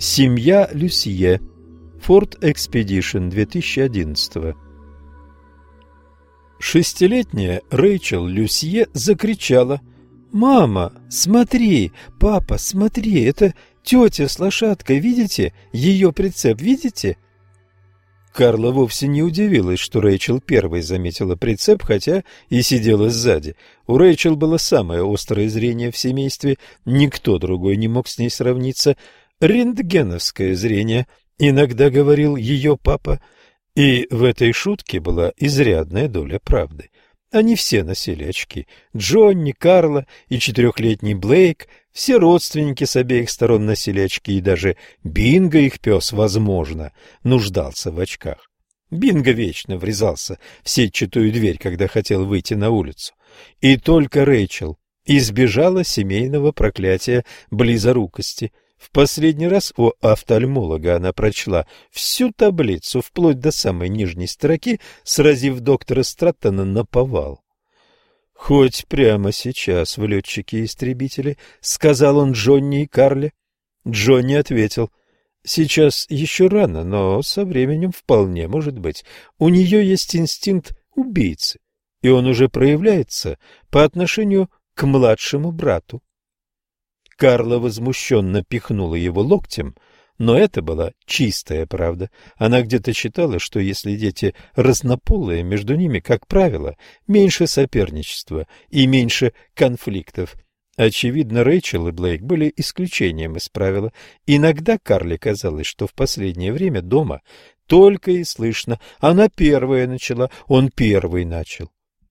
Семья Люсье. Ford Expedition 2011. Шестилетняя Рэйчел Люсье закричала: «Мама, смотри! Папа, смотри! Это тетя с лошадкой! Видите? Ее прицеп, видите?» Карла вовсе не удивилась, что Рэйчел первой заметила прицеп, хотя и сидела сзади. У Рэйчел было самое острое зрение в семействе, никто другой не мог с ней сравниться. Рентгеновское зрение, иногда говорил ее папа, и в этой шутке была изрядная доля правды. Они все носили очки. Джонни, Карла и 4-летний Блейк, все родственники с обеих сторон носили очки, и даже Бинго, их пес, возможно, нуждался в очках. Бинго вечно врезался в сетчатую дверь, когда хотел выйти на улицу. И только Рэйчел избежала семейного проклятия близорукости. В последний раз у офтальмолога она прочла всю таблицу, вплоть до самой нижней строки, сразив доктора Страттона наповал. «Хоть прямо сейчас в летчики-истребители», — сказал он Джонни и Карле. Джонни ответил: «Сейчас еще рано, но со временем вполне может быть. У нее есть инстинкт убийцы, и он уже проявляется по отношению к младшему брату». Карла возмущенно пихнула его локтем, но это была чистая правда. Она где-то читала, что если дети разнополые, между ними, как правило, меньше соперничества и меньше конфликтов. Очевидно, Рэйчел и Блейк были исключением из правила. Иногда Карле казалось, что в последнее время дома только и слышно: она первая начала, он первый начал.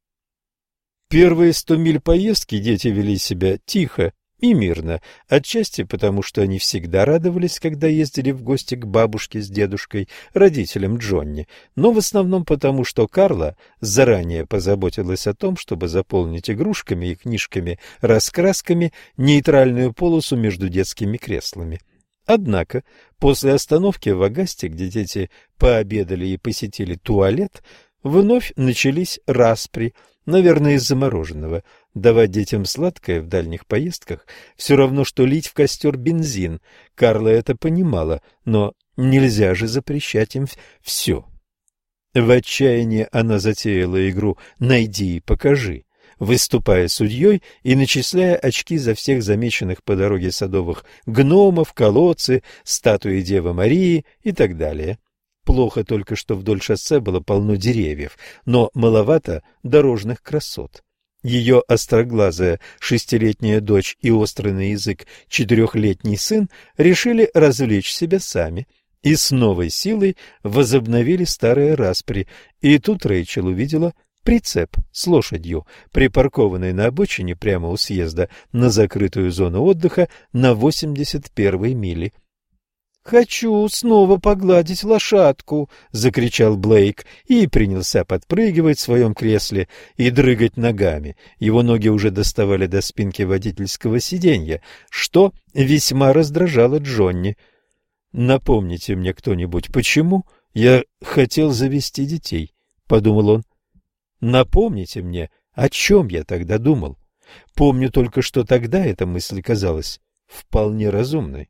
Первые 100 миль поездки дети вели себя тихо и мирно, отчасти потому, что они всегда радовались, когда ездили в гости к бабушке с дедушкой, родителям Джонни, но в основном потому, что Карла заранее позаботилась о том, чтобы заполнить игрушками и книжками-раскрасками нейтральную полосу между детскими креслами. Однако после остановки в Агасте, где дети пообедали и посетили туалет, вновь начались распри, наверное, из-за мороженого. Давать детям сладкое в дальних поездках все равно, что лить в костер бензин. Карла это понимала, но нельзя же запрещать им все. В отчаянии она затеяла игру «Найди и покажи», выступая судьей и начисляя очки за всех замеченных по дороге садовых гномов, колодцы, статуи Девы Марии и так далее. Плохо только, что вдоль шоссе было полно деревьев, но маловато дорожных красот. Ее остроглазая 6-летняя дочь и острый на язык 4-летний сын решили развлечь себя сами и с новой силой возобновили старые распри. И тут Рэйчел увидела прицеп с лошадью, припаркованный на обочине прямо у съезда на закрытую зону отдыха на 81-й миле. «Хочу снова погладить лошадку!» — закричал Блейк и принялся подпрыгивать в своем кресле и дрыгать ногами. Его ноги уже доставали до спинки водительского сиденья, что весьма раздражало Джонни. «Напомните мне кто-нибудь, почему я хотел завести детей?» — подумал он. «Напомните мне, о чем я тогда думал. Помню только, что тогда эта мысль казалась вполне разумной».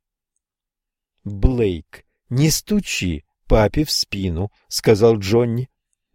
«Блейк, не стучи папе в спину», — сказал Джонни.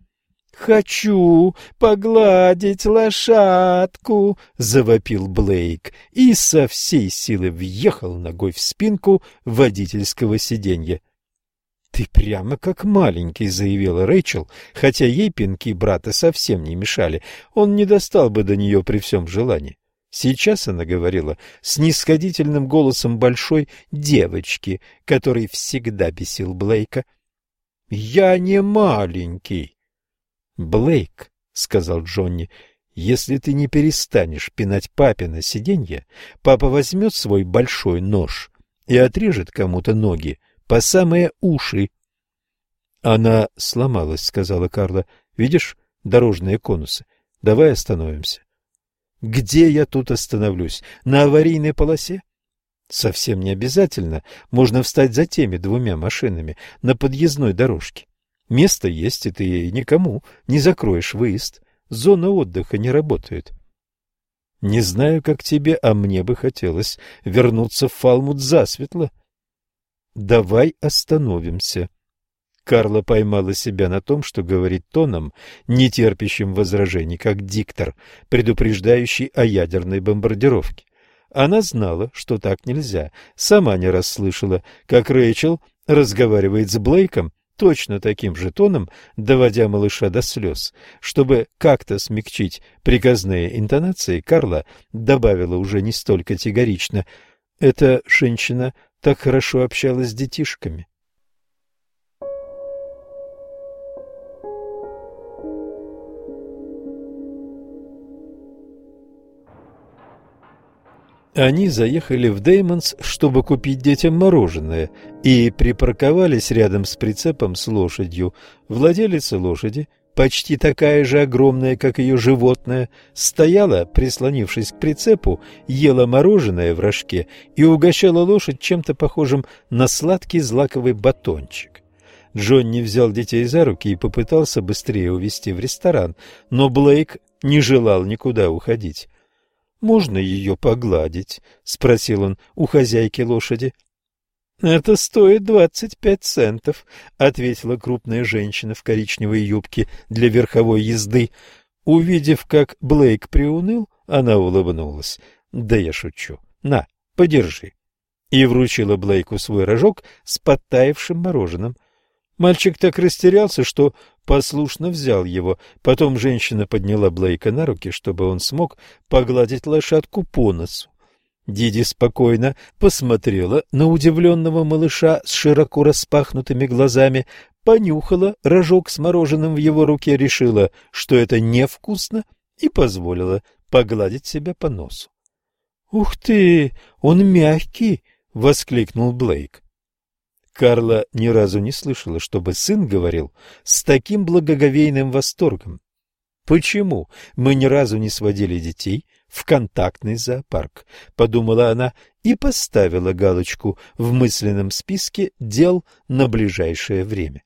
«Хочу погладить лошадку», — завопил Блейк и со всей силы въехал ногой в спинку водительского сиденья. «Ты прямо как маленький», — заявила Рэйчел, хотя ей пинки брата совсем не мешали, он не достал бы до нее при всем желании. Сейчас она говорила снисходительным голосом большой девочки, который всегда бесил Блейка. «Я не маленький». «Блейк», — сказал Джонни, — «если ты не перестанешь пинать папе на сиденье, папа возьмет свой большой нож и отрежет кому-то ноги по самые уши». «Она сломалась», — сказала Карла. «Видишь дорожные конусы? Давай остановимся». «Где я тут остановлюсь? На аварийной полосе?» «Совсем не обязательно. Можно встать за теми 2 машинами на подъездной дорожке. Место есть, и ты никому не закроешь выезд. Зона отдыха не работает». «Не знаю, как тебе, а мне бы хотелось вернуться в Фалмут засветло». «Давай остановимся». Карла поймала себя на том, что говорит тоном, не терпящим возражений, как диктор, предупреждающий о ядерной бомбардировке. Она знала, что так нельзя, сама не раз слышала, как Рэйчел разговаривает с Блейком точно таким же тоном, доводя малыша до слез. Чтобы как-то смягчить приказные интонации, Карла добавила уже не столь категорично: «Эта женщина так хорошо общалась с детишками». Они заехали в Деймонс, чтобы купить детям мороженое, и припарковались рядом с прицепом с лошадью. Владелица лошади, почти такая же огромная, как ее животное, стояла, прислонившись к прицепу, ела мороженое в рожке и угощала лошадь чем-то похожим на сладкий злаковый батончик. Джонни взял детей за руки и попытался быстрее увезти в ресторан, но Блейк не желал никуда уходить. «Можно ее погладить?» — спросил он у хозяйки лошади. «Это стоит 25 центов», — ответила крупная женщина в коричневой юбке для верховой езды. Увидев, как Блейк приуныл, она улыбнулась. «Да я шучу. На, подержи». И вручила Блейку свой рожок с подтаявшим мороженым. Мальчик так растерялся, что послушно взял его. Потом женщина подняла Блейка на руки, чтобы он смог погладить лошадку по носу. Диди спокойно посмотрела на удивленного малыша с широко распахнутыми глазами, понюхала рожок с мороженым в его руке, решила, что это невкусно, и позволила погладить себя по носу. «Ух ты, он мягкий!» — воскликнул Блейк. Карла ни разу не слышала, чтобы сын говорил с таким благоговейным восторгом. «Почему мы ни разу не сводили детей в контактный зоопарк?» — подумала она и поставила галочку в мысленном списке дел на ближайшее время.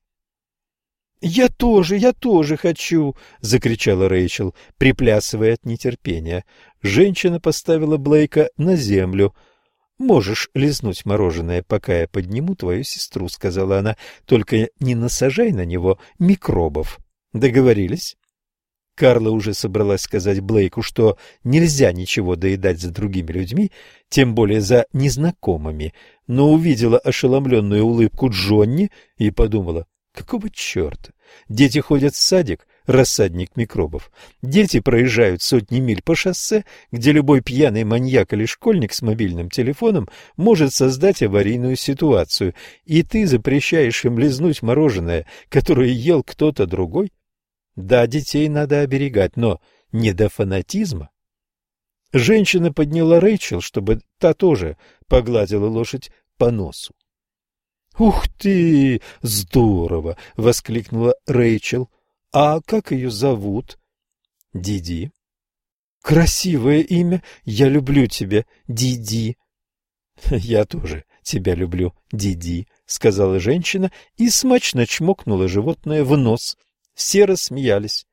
«Я тоже хочу!» — закричала Рэйчел, приплясывая от нетерпения. Женщина поставила Блейка на землю. «Можешь лизнуть мороженое, пока я подниму твою сестру», — сказала она, — «только не насажай на него микробов. Договорились?» Карла уже собралась сказать Блейку, что нельзя ничего доедать за другими людьми, тем более за незнакомыми, но увидела ошеломленную улыбку Джонни и подумала: какого черта? Дети ходят в садик, рассадник микробов. Дети проезжают сотни миль по шоссе, где любой пьяный маньяк или школьник с мобильным телефоном может создать аварийную ситуацию, и ты запрещаешь им лизнуть мороженое, которое ел кто-то другой? Да, детей надо оберегать, но не до фанатизма. Женщина подняла Рэйчел, чтобы та тоже погладила лошадь по носу. «Ух ты! Здорово!» — воскликнула Рэйчел. «А как ее зовут?» «Диди». «Красивое имя. Я люблю тебя, Диди». «Я тоже тебя люблю, Диди», — сказала женщина и смачно чмокнула животное в нос. Все рассмеялись.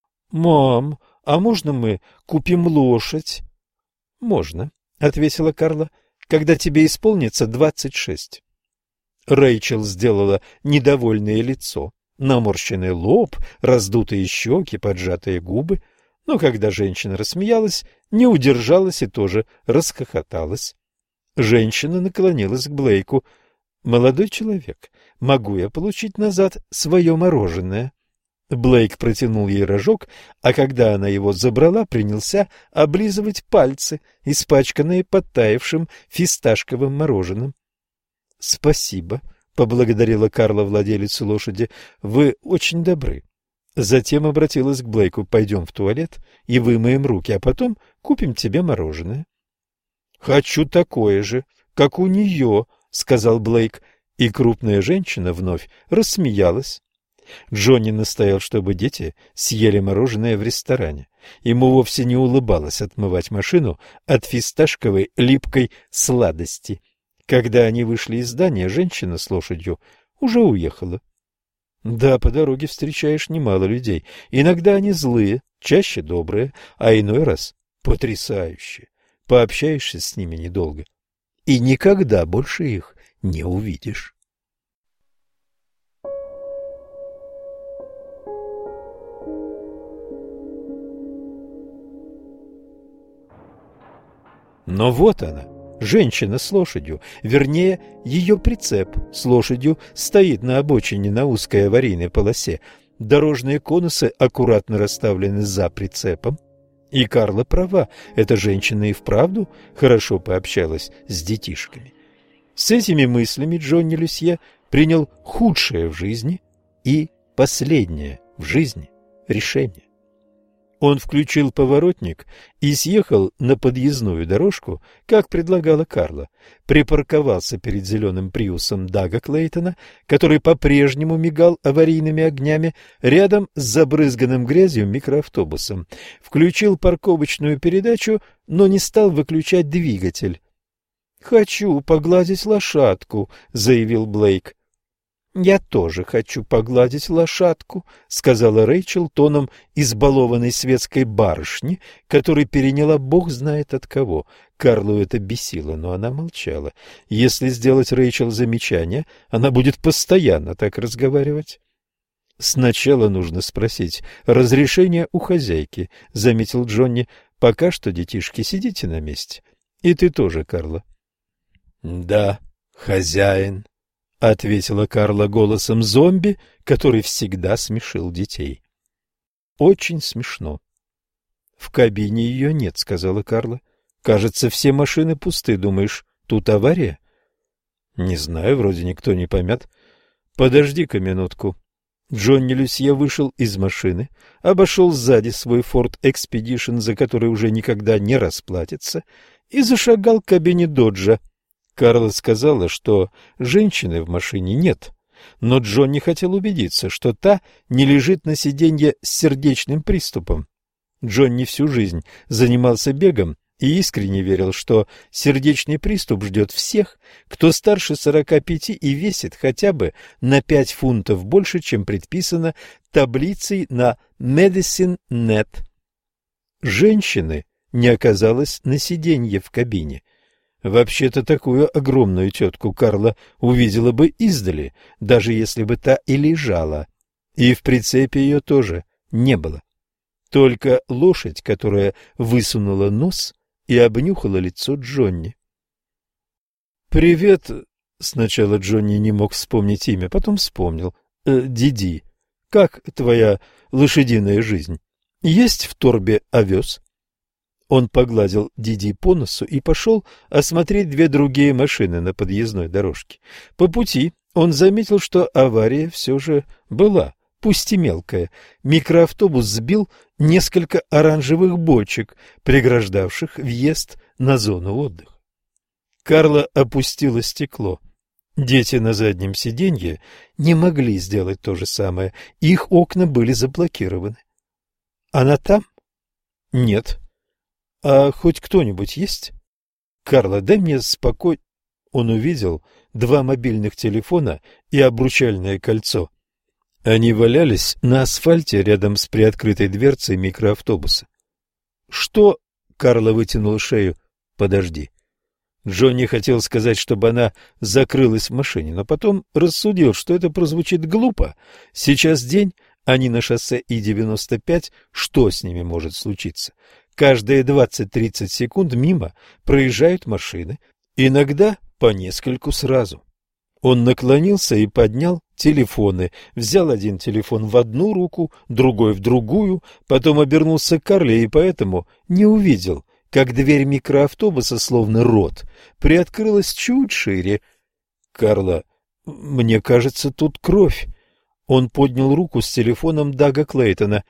«Мам, а можно мы купим лошадь?» «Можно», — ответила Карла, — «когда тебе исполнится 26». Рэйчел сделала недовольное лицо, наморщенный лоб, раздутые щеки, поджатые губы, но когда женщина рассмеялась, не удержалась и тоже расхохоталась. Женщина наклонилась к Блейку. «Молодой человек, могу я получить назад свое мороженое?» Блейк протянул ей рожок, а когда она его забрала, принялся облизывать пальцы, испачканные подтаявшим фисташковым мороженым. «Спасибо», — поблагодарила Карла владелицу лошади, — «вы очень добры». Затем обратилась к Блейку: «Пойдем в туалет и вымоем руки, а потом купим тебе мороженое». «Хочу такое же, как у нее», — сказал Блейк, и крупная женщина вновь рассмеялась. Джонни настоял, чтобы дети съели мороженое в ресторане. Ему вовсе не улыбалось отмывать машину от фисташковой липкой сладости. Когда они вышли из здания, женщина с лошадью уже уехала. Да, по дороге встречаешь немало людей. Иногда они злые, чаще добрые, а иной раз потрясающие. Пообщаешься с ними недолго, и никогда больше их не увидишь. Но вот она, женщина с лошадью, вернее, ее прицеп с лошадью стоит на обочине на узкой аварийной полосе. Дорожные конусы аккуратно расставлены за прицепом. И Карла права, эта женщина и вправду хорошо пообщалась с детишками. С этими мыслями Джонни Люсье принял худшее в жизни и последнее в жизни решение. Он включил поворотник и съехал на подъездную дорожку, как предлагала Карла. Припарковался перед зеленым приусом Дага Клейтона, который по-прежнему мигал аварийными огнями, рядом с забрызганным грязью микроавтобусом. Включил парковочную передачу, но не стал выключать двигатель. «Хочу погладить лошадку», — заявил Блейк. «Я тоже хочу погладить лошадку», — сказала Рэйчел тоном избалованной светской барышни, которой переняла бог знает от кого. Карлу это бесило, но она молчала. Если сделать Рэйчел замечание, она будет постоянно так разговаривать. «Сначала нужно спросить разрешение у хозяйки», — заметил Джонни. «Пока что, детишки, сидите на месте. И ты тоже, Карла». «Да, хозяин», — ответила Карла голосом зомби, который всегда смешил детей. «Очень смешно». «В кабине ее нет», — сказала Карла. «Кажется, все машины пусты. Думаешь, тут авария?» «Не знаю, вроде никто не помят». «Подожди-ка минутку». Джонни Люсье вышел из машины, обошел сзади свой Ford Expedition, за который уже никогда не расплатится, и зашагал к кабине Доджа. Карла сказала, что женщины в машине нет, но Джонни хотел убедиться, что та не лежит на сиденье с сердечным приступом. Джонни всю жизнь занимался бегом и искренне верил, что сердечный приступ ждет всех, кто старше 45 и весит хотя бы на 5 фунтов больше, чем предписано таблицей на Medicine.net. Женщины не оказалось на сиденье в кабине. Вообще-то такую огромную тетку Карла увидела бы издали, даже если бы та и лежала. И в прицепе ее тоже не было. Только лошадь, которая высунула нос и обнюхала лицо Джонни. «Привет!» — сначала Джонни не мог вспомнить имя, потом вспомнил. «Диди, как твоя лошадиная жизнь? Есть в торбе овес?» Он погладил Диди по носу и пошел осмотреть 2 другие машины на подъездной дорожке. По пути он заметил, что авария все же была, пусть и мелкая. Микроавтобус сбил несколько оранжевых бочек, преграждавших въезд на зону отдыха. Карла опустила стекло. Дети на заднем сиденье не могли сделать то же самое, их окна были заблокированы. «Она там?» «Нет». «А хоть кто-нибудь есть?» «Карла, дай мне спокой...» Он увидел 2 мобильных телефона и обручальное кольцо. Они валялись на асфальте рядом с приоткрытой дверцей микроавтобуса. «Что?» — Карла вытянула шею. «Подожди». Джонни хотел сказать, чтобы она закрылась в машине, но потом рассудил, что это прозвучит глупо. Сейчас день, они на шоссе И-95, что с ними может случиться? Каждые 20-30 секунд мимо проезжают машины, иногда по нескольку сразу. Он наклонился и поднял телефоны, взял один телефон в одну руку, другой в другую, потом обернулся к Карле и поэтому не увидел, как дверь микроавтобуса, словно рот, приоткрылась чуть шире. «Карла, мне кажется, тут кровь». Он поднял руку с телефоном Дага Клейтона.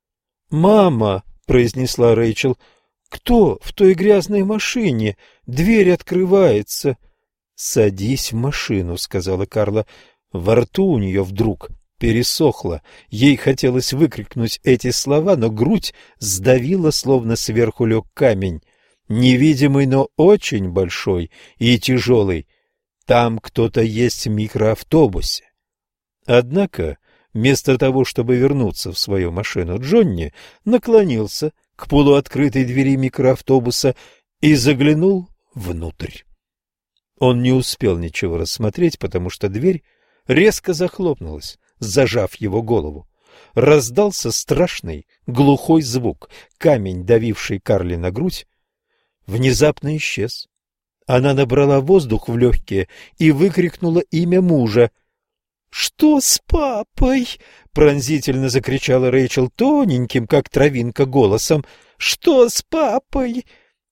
«Мама», — произнесла Рэйчел, — «кто в той грязной машине? Дверь открывается». «Садись в машину», — сказала Карла. Во рту у нее вдруг пересохло. Ей хотелось выкрикнуть эти слова, но грудь сдавила, словно сверху лег камень. Невидимый, но очень большой и тяжелый. Там кто-то есть в микроавтобусе. Однако, вместо того, чтобы вернуться в свою машину, Джонни наклонился к полуоткрытой двери микроавтобуса и заглянул внутрь. Он не успел ничего рассмотреть, потому что дверь резко захлопнулась, зажав его голову. Раздался страшный глухой звук. Камень, давивший Карли на грудь, внезапно исчез. Она набрала воздух в легкие и выкрикнула имя мужа. «Что с папой?» — пронзительно закричала Рэйчел тоненьким, как травинка, голосом. «Что с папой?»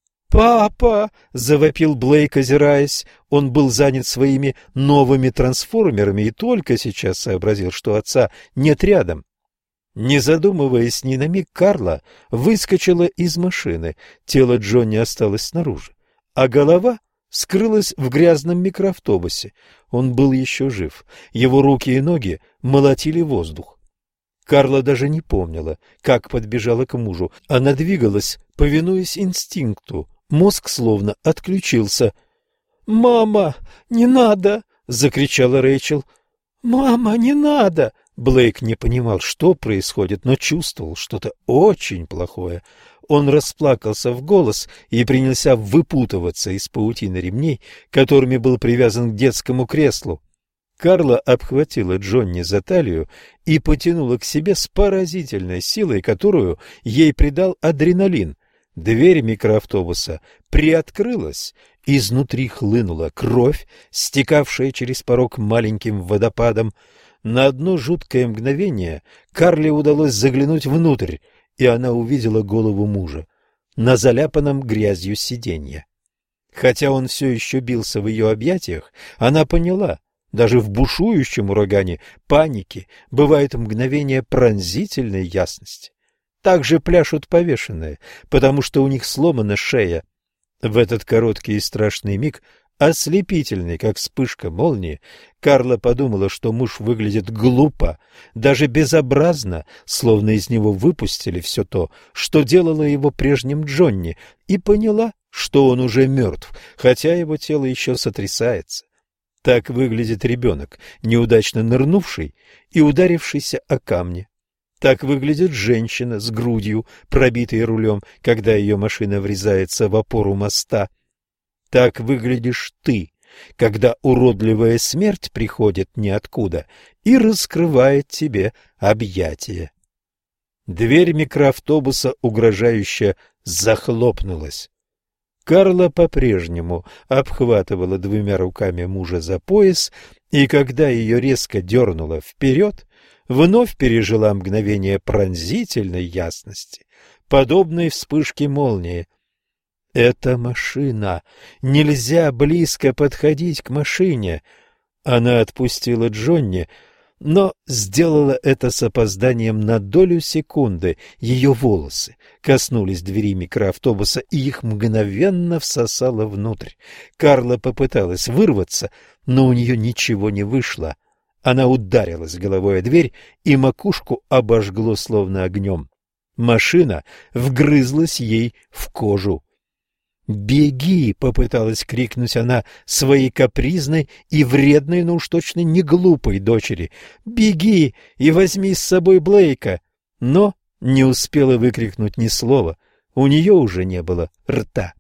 «Папа!» — завопил Блейк, озираясь. Он был занят своими новыми трансформерами и только сейчас сообразил, что отца нет рядом. Не задумываясь ни на миг, Карла выскочила из машины. Тело Джонни осталось снаружи, а голова скрылась в грязном микроавтобусе. Он был еще жив. Его руки и ноги молотили воздух. Карла даже не помнила, как подбежала к мужу. Она двигалась, повинуясь инстинкту. Мозг словно отключился. «Мама, не надо!» — закричала Рэйчел. «Мама, не надо!» Блейк не понимал, что происходит, но чувствовал что-то очень плохое. Он расплакался в голос и принялся выпутываться из паутины ремней, которыми был привязан к детскому креслу. Карла обхватила Джонни за талию и потянула к себе с поразительной силой, которую ей придал адреналин. Дверь микроавтобуса приоткрылась, изнутри хлынула кровь, стекавшая через порог маленьким водопадом. На одно жуткое мгновение Карле удалось заглянуть внутрь, и она увидела голову мужа на заляпанном грязью сиденье. Хотя он все еще бился в ее объятиях, она поняла, даже в бушующем урагане паники бывают мгновения пронзительной ясности. Так же пляшут повешенные, потому что у них сломана шея. В этот короткий и страшный миг, ослепительный, как вспышка молнии, Карла подумала, что муж выглядит глупо, даже безобразно, словно из него выпустили все то, что делало его прежним Джонни, и поняла, что он уже мертв, хотя его тело еще сотрясается. Так выглядит ребенок, неудачно нырнувший и ударившийся о камни. Так выглядит женщина с грудью, пробитой рулем, когда ее машина врезается в опору моста. Так выглядишь ты, когда уродливая смерть приходит ниоткуда и раскрывает тебе объятия. Дверь микроавтобуса угрожающе захлопнулась. Карла по-прежнему обхватывала двумя руками мужа за пояс, и когда ее резко дернуло вперед, вновь пережила мгновение пронзительной ясности, подобной вспышке молнии. «Это машина! Нельзя близко подходить к машине!» Она отпустила Джонни, но сделала это с опозданием на долю секунды. Ее волосы коснулись двери микроавтобуса, и их мгновенно всосало внутрь. Карла попыталась вырваться, но у нее ничего не вышло. Она ударилась головой о дверь, и макушку обожгло словно огнем. Машина вгрызлась ей в кожу. «Беги!» — попыталась крикнуть она своей капризной и вредной, но уж точно не глупой дочери. «Беги и возьми с собой Блейка!» Но не успела выкрикнуть ни слова. У нее уже не было рта.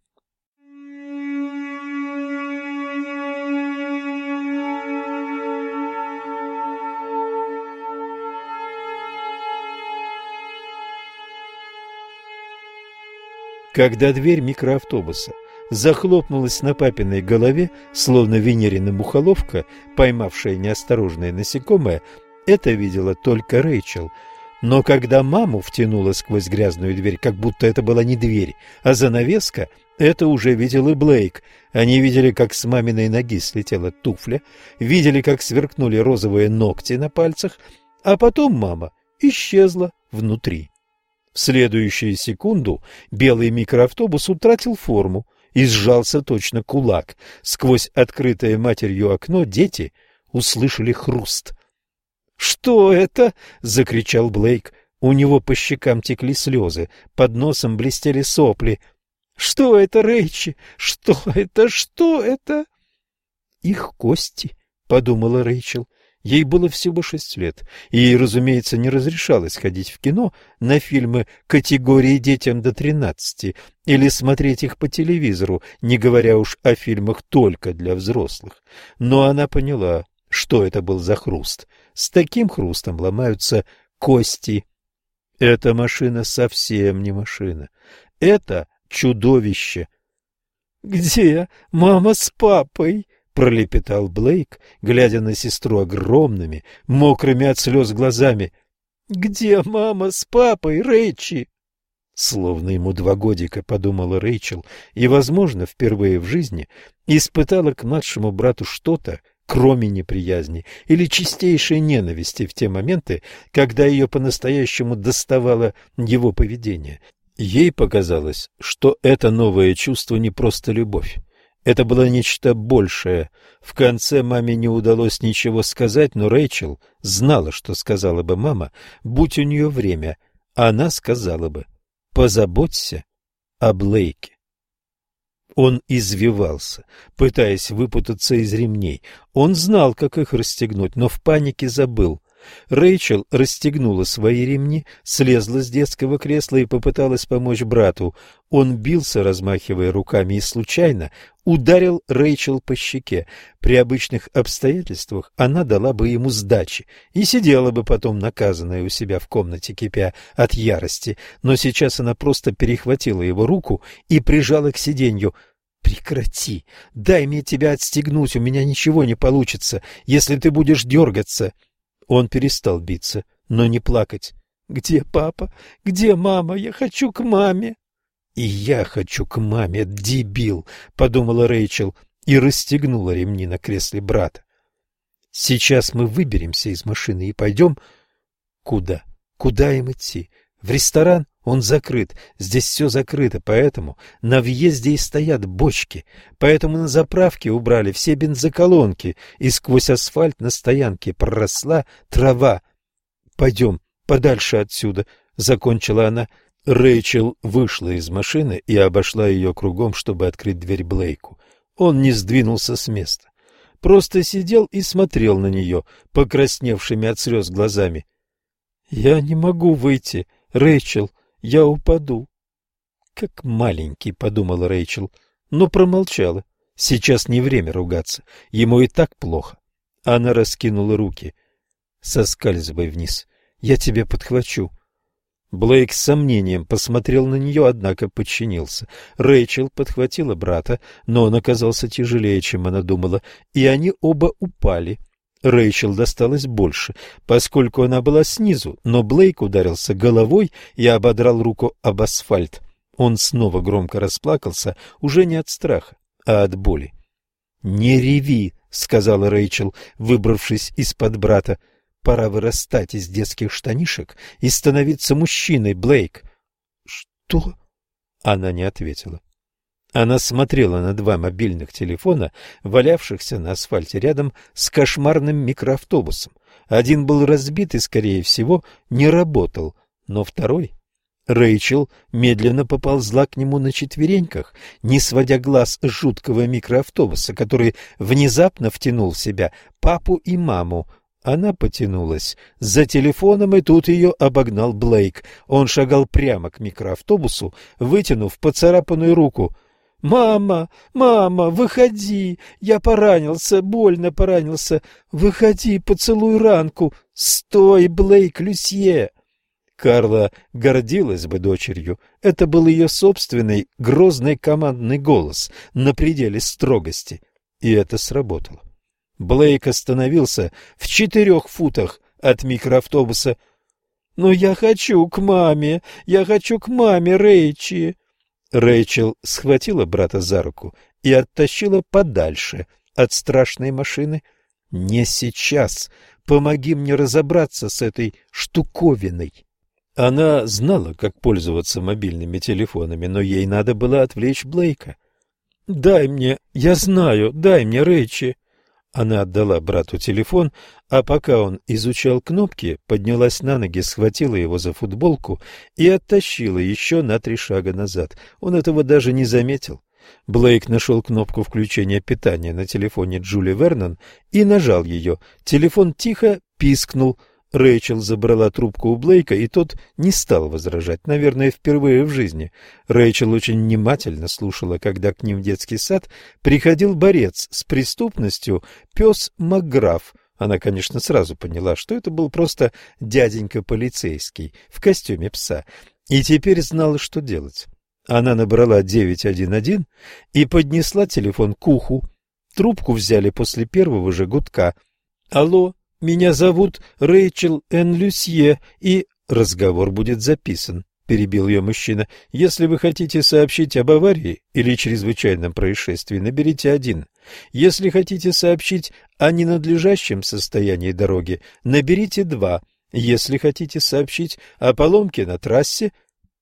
Когда дверь микроавтобуса захлопнулась на папиной голове, словно венерина мухоловка, поймавшая неосторожное насекомое, это видела только Рэйчел. Но когда маму втянуло сквозь грязную дверь, как будто это была не дверь, а занавеска, это уже видел и Блейк. Они видели, как с маминой ноги слетела туфля, видели, как сверкнули розовые ногти на пальцах, а потом мама исчезла внутри. В следующую секунду белый микроавтобус утратил форму и сжался точно кулак. Сквозь открытое матерью окно дети услышали хруст. «Что это?» — закричал Блейк. У него по щекам текли слезы, под носом блестели сопли. «Что это, Рэйчи? Что это? Что это?» «Их кости», — подумала Рэйчел. Ей было всего 6 лет, и ей, разумеется, не разрешалось ходить в кино на фильмы категории детям до 13 или смотреть их по телевизору, не говоря уж о фильмах только для взрослых. Но она поняла, что это был за хруст. С таким хрустом ломаются кости. Эта машина совсем не машина. Это чудовище. «Где мама с папой?» — пролепетал Блейк, глядя на сестру огромными, мокрыми от слез глазами. «Где мама с папой, Рэйчи?» Словно ему 2 годика, подумала Рэйчел, и, возможно, впервые в жизни испытала к младшему брату что-то, кроме неприязни или чистейшей ненависти в те моменты, когда ее по-настоящему доставало его поведение. Ей показалось, что это новое чувство не просто любовь. Это было нечто большее. В конце маме не удалось ничего сказать, но Рэйчел знала, что сказала бы мама, будь у нее время. Она сказала бы: «Позаботься о Блейке». Он извивался, пытаясь выпутаться из ремней. Он знал, как их расстегнуть, но в панике забыл. Рэйчел расстегнула свои ремни, слезла с детского кресла и попыталась помочь брату. Он бился, размахивая руками, и случайно ударил Рэйчел по щеке. При обычных обстоятельствах она дала бы ему сдачи и сидела бы потом наказанная у себя в комнате, кипя от ярости. Но сейчас она просто перехватила его руку и прижала к сиденью. «Прекрати! Дай мне тебя отстегнуть, у меня ничего не получится, если ты будешь дергаться!» Он перестал биться, но не плакать. «Где папа? Где мама? Я хочу к маме!» «И я хочу к маме, дебил!» — подумала Рэйчел и расстегнула ремни на кресле брата. «Сейчас мы выберемся из машины и пойдем...» «Куда? Куда им идти? В ресторан? Он закрыт. Здесь все закрыто, поэтому на въезде и стоят бочки. Поэтому на заправке убрали все бензоколонки, и сквозь асфальт на стоянке проросла трава. Пойдем подальше отсюда», — закончила она. Рэйчел вышла из машины и обошла ее кругом, чтобы открыть дверь Блейку. Он не сдвинулся с места. Просто сидел и смотрел на нее, покрасневшими от слез глазами. «Я не могу выйти, Рэйчел. Я упаду». «Как маленький», — подумала Рэйчел, но промолчала. Сейчас не время ругаться, ему и так плохо. Она раскинула руки. «Соскальзывай вниз, я тебя подхвачу». Блейк с сомнением посмотрел на нее, однако подчинился. Рэйчел подхватила брата, но он оказался тяжелее, чем она думала, и они оба упали. Рэйчел досталось больше, поскольку она была снизу, но Блейк ударился головой и ободрал руку об асфальт. Он снова громко расплакался, уже не от страха, а от боли. «Не реви», — сказала Рэйчел, выбравшись из-под брата. «Пора вырастать из детских штанишек и становиться мужчиной, Блейк». «Что?» Она не ответила. Она смотрела на 2 мобильных телефона, валявшихся на асфальте рядом с кошмарным микроавтобусом. Один был разбит и, скорее всего, не работал, но второй... Рэйчел медленно поползла к нему на четвереньках, не сводя глаз с жуткого микроавтобуса, который внезапно втянул в себя папу и маму. Она потянулась за телефоном, и тут ее обогнал Блейк. Он шагал прямо к микроавтобусу, вытянув поцарапанную руку. «Мама, мама, выходи! Я поранился, больно поранился. Выходи, поцелуй ранку. Стой, Блейк Люсье!» Карла гордилась бы дочерью. Это был ее собственный грозный командный голос на пределе строгости. И это сработало. Блейк остановился в 4 футах от микроавтобуса. «Но я хочу к маме! Я хочу к маме, Рэйчи!» Рэйчел схватила брата за руку и оттащила подальше от страшной машины. «Не сейчас! Помоги мне разобраться с этой штуковиной!» Она знала, как пользоваться мобильными телефонами, но ей надо было отвлечь Блейка. «Дай мне, я знаю, дай мне, Рэйчи!» Она отдала брату телефон, а пока он изучал кнопки, поднялась на ноги, схватила его за футболку и оттащила еще на 3 шага назад. Он этого даже не заметил. Блейк нашел кнопку включения питания на телефоне Джули Вернон и нажал ее. Телефон тихо пискнул. Рэйчел забрала трубку у Блейка, и тот не стал возражать, наверное, впервые в жизни. Рэйчел очень внимательно слушала, когда к ним в детский сад приходил борец с преступностью пес МакГраф. Она, конечно, сразу поняла, что это был просто дяденька полицейский в костюме пса, и теперь знала, что делать. Она набрала 911 и поднесла телефон к уху. Трубку взяли после первого же гудка. «Алло, меня зовут Рэйчел Н. Люсье, и...» «Разговор будет записан», — перебил ее мужчина. «Если вы хотите сообщить об аварии или чрезвычайном происшествии, наберите 1. Если хотите сообщить о ненадлежащем состоянии дороги, наберите 2. Если хотите сообщить о поломке на трассе...»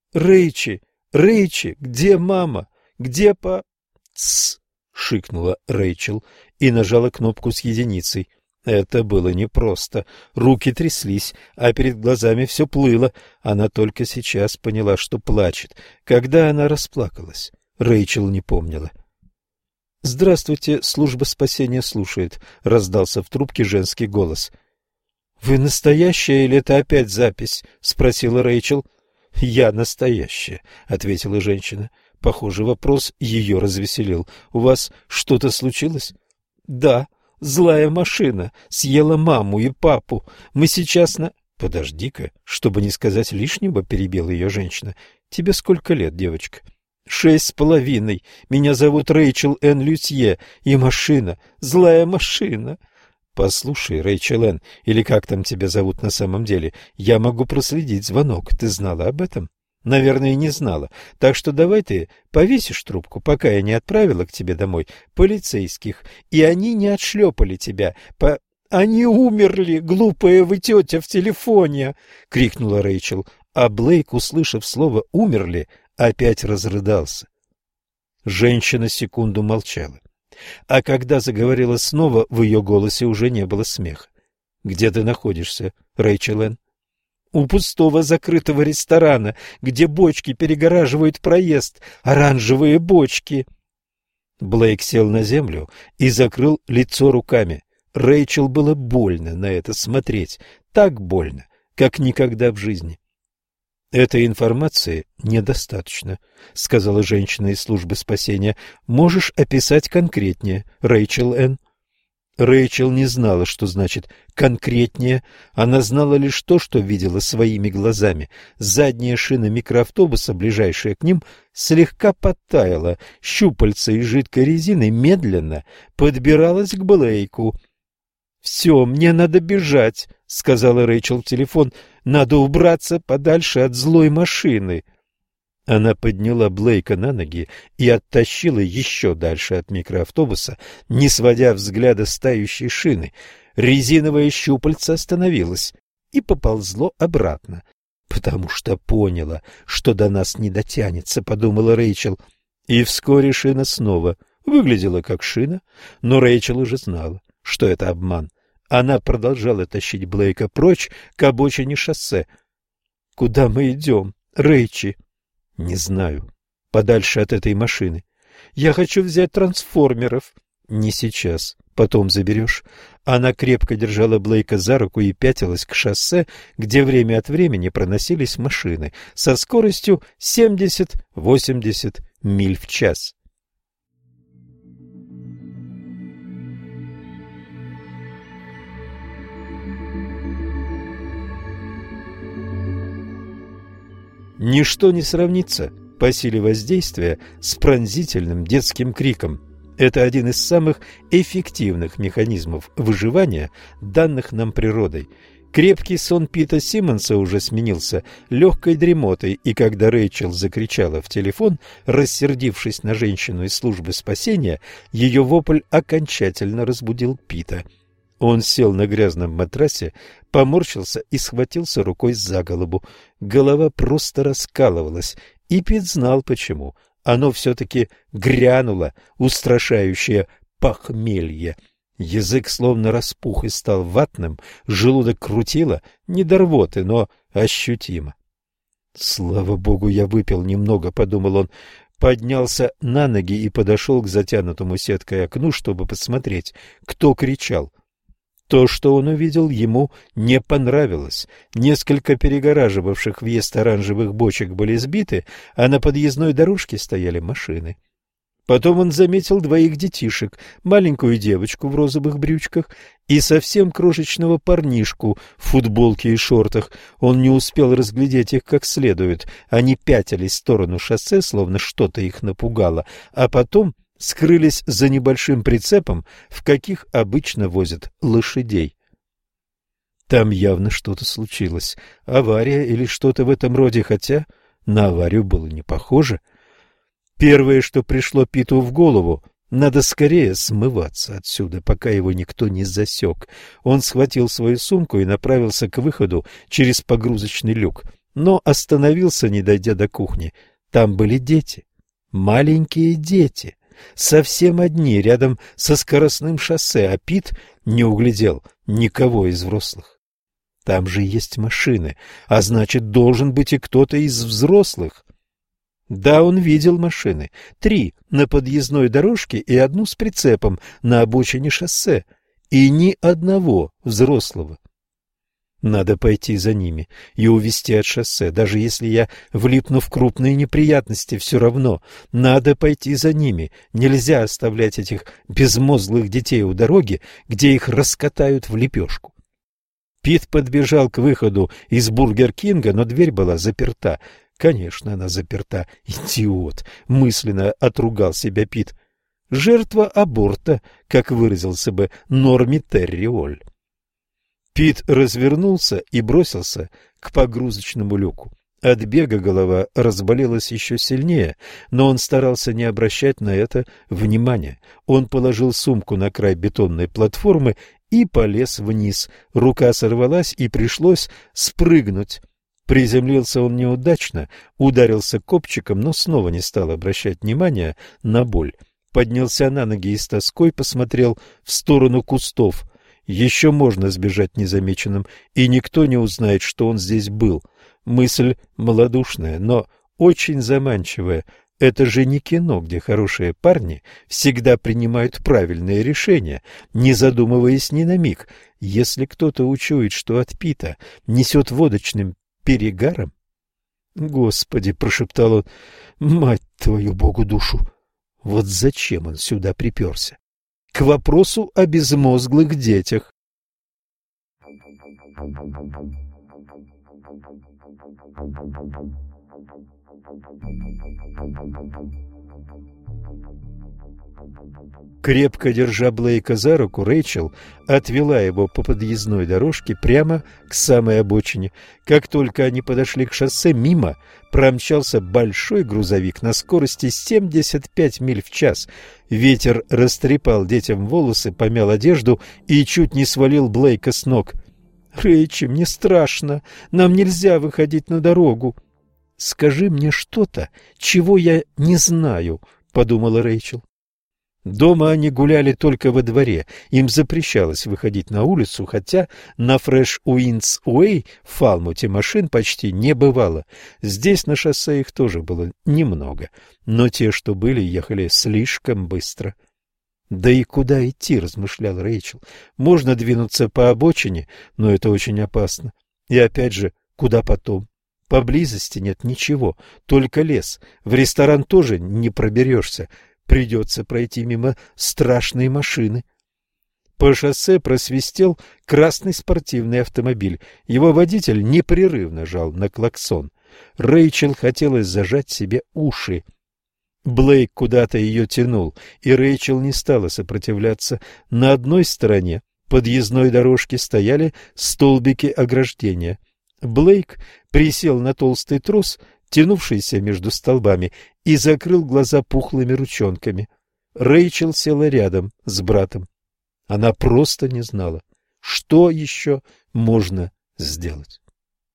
«Рэйчи, где мама? Где па...» «Тссс!» — шикнула Рэйчел и нажала кнопку с единицей. Это было непросто. Руки тряслись, а перед глазами все плыло. Она только сейчас поняла, что плачет. Когда она расплакалась, Рэйчел не помнила. «Здравствуйте, служба спасения слушает», — раздался в трубке женский голос. «Вы настоящая или это опять запись?» — спросила Рэйчел. «Я настоящая», — ответила женщина. Похоже, вопрос ее развеселил. «У вас что-то случилось?» «Да, злая машина съела маму и папу. Мы сейчас на...» «Подожди-ка, чтобы не сказать лишнего», — перебила ее женщина. «Тебе сколько лет, девочка?» 6,5. Меня зовут Рэйчел Н. Люсье, и машина, злая машина». «Послушай, Рэйчел Н., или как там тебя зовут на самом деле, я могу проследить звонок. Ты знала об этом?» «Наверное, не знала. Так что давай ты повесишь трубку, пока я не отправила к тебе домой полицейских, и они не отшлепали тебя по...» «Они умерли, глупая вы тетя в телефоне!» — крикнула Рэйчел, а Блейк, услышав слово «умерли», опять разрыдался. Женщина секунду молчала. А когда заговорила снова, в ее голосе уже не было смеха. «Где ты находишься, Рэйчел Энн?» «У пустого закрытого ресторана, где бочки перегораживают проезд, оранжевые бочки». Блейк сел на землю и закрыл лицо руками. Рэйчел было больно на это смотреть, так больно, как никогда в жизни. «Этой информации недостаточно», — сказала женщина из службы спасения. «Можешь описать конкретнее, Рэйчел Энн?» Рэйчел не знала, что значит «конкретнее». Она знала лишь то, что видела своими глазами. Задняя шина микроавтобуса, ближайшая к ним, слегка подтаяла. Щупальца из жидкой резины медленно подбиралась к Блейку. «Все, мне надо бежать», — сказала Рэйчел в телефон. «Надо убраться подальше от злой машины». Она подняла Блейка на ноги и оттащила еще дальше от микроавтобуса, не сводя взгляда с тающей шины. Резиновое щупальце остановилось и поползло обратно. «Потому что поняла, что до нас не дотянется», — подумала Рэйчел. И вскоре шина снова выглядела как шина, но Рэйчел уже знала, что это обман. Она продолжала тащить Блейка прочь к обочине шоссе. «Куда мы идем, Рэйчи?» «Не знаю. Подальше от этой машины. Я хочу взять трансформеров». «Не сейчас. Потом заберешь». Она крепко держала Блейка за руку и пятилась к шоссе, где время от времени проносились машины со скоростью 70-80 миль в час. Ничто не сравнится по силе воздействия с пронзительным детским криком. Это один из самых эффективных механизмов выживания, данных нам природой. Крепкий сон Пита Симмонса уже сменился легкой дремотой, и когда Рэйчел закричала в телефон, рассердившись на женщину из службы спасения, ее вопль окончательно разбудил Пита. Он сел на грязном матрасе, поморщился и схватился рукой за голову. Голова просто раскалывалась, и Пит знал почему. Оно все-таки грянуло, устрашающее похмелье. Язык словно распух и стал ватным, желудок крутило, не до рвоты, но ощутимо. «Слава богу, я выпил немного», — подумал он. поднялся на ноги и подошел к затянутому сеткой окну, чтобы посмотреть, кто кричал. То, что он увидел, ему не понравилось. Несколько перегораживавших въезд оранжевых бочек были сбиты, а на подъездной дорожке стояли машины. Потом он заметил двоих детишек, маленькую девочку в розовых брючках и совсем крошечного парнишку в футболке и шортах. Он не успел разглядеть их как следует. Они пятились в сторону шоссе, словно что-то их напугало, а потом скрылись за небольшим прицепом, в каких обычно возят лошадей. Там явно что-то случилось. Авария или что-то в этом роде, хотя на аварию было не похоже. Первое, что пришло Питу в голову, надо скорее смываться отсюда, пока его никто не засек. Он схватил свою сумку и направился к выходу через погрузочный люк, но остановился, не дойдя до кухни. Там были дети, маленькие дети, совсем одни, рядом со скоростным шоссе, а Пит не углядел никого из взрослых. Там же есть машины, а значит, должен быть и кто-то из взрослых. Да, он видел машины. 3 на подъездной дорожке и 1 с прицепом на обочине шоссе. И ни одного взрослого. Надо пойти за ними и увезти от шоссе. Даже если я влипну в крупные неприятности, все равно надо пойти за ними. Нельзя оставлять этих безмозглых детей у дороги, где их раскатают в лепешку. Пит подбежал к выходу из Бургер Кинга, но дверь была заперта. Конечно, она заперта. Идиот! Мысленно отругал себя Пит. Жертва аборта, как выразился бы Норми Терриоль. Пит развернулся и бросился к погрузочному люку. От бега голова разболелась еще сильнее, но он старался не обращать на это внимания. Он положил сумку на край бетонной платформы и полез вниз. Рука сорвалась, и пришлось спрыгнуть. Приземлился он неудачно, ударился копчиком, но снова не стал обращать внимания на боль. Поднялся на ноги и с тоской посмотрел в сторону кустов. Еще можно сбежать незамеченным, и никто не узнает, что он здесь был. Мысль малодушная, но очень заманчивая. Это же не кино, где хорошие парни всегда принимают правильные решения, не задумываясь ни на миг. Если кто-то учует, что от Пита несет водочным перегаром... «Господи!» — прошептал он. «Мать твою, Богу душу! Вот зачем он сюда приперся?» К вопросу о безмозглых детях. Крепко держа Блейка за руку, Рэйчел отвела его по подъездной дорожке прямо к самой обочине. Как только они подошли к шоссе, мимо промчался большой грузовик на скорости 75 миль в час. Ветер растрепал детям волосы, помял одежду и чуть не свалил Блейка с ног. «Рэйчи, мне страшно. Нам нельзя выходить на дорогу». «Скажи мне что-то, чего я не знаю», — подумала Рэйчел. Дома они гуляли только во дворе, им запрещалось выходить на улицу, хотя на Фреш-Уиндс-Уэй в Фалмуте машин почти не бывало. Здесь на шоссе их тоже было немного, но те, что были, ехали слишком быстро. «Да и куда идти?» — размышлял Рэйчел. «Можно двинуться по обочине, но это очень опасно. И опять же, куда потом? Поблизости нет ничего, только лес. В ресторан тоже не проберешься. Придется пройти мимо страшной машины». По шоссе просвистел красный спортивный автомобиль. Его водитель непрерывно жал на клаксон. Рэйчел хотелось зажать себе уши. Блейк куда-то ее тянул, и Рэйчел не стала сопротивляться. На одной стороне подъездной дорожки стояли столбики ограждения. Блейк присел на толстый трос, тянувшийся между столбами, и закрыл глаза пухлыми ручонками. Рэйчел села рядом с братом. Она просто не знала, что еще можно сделать.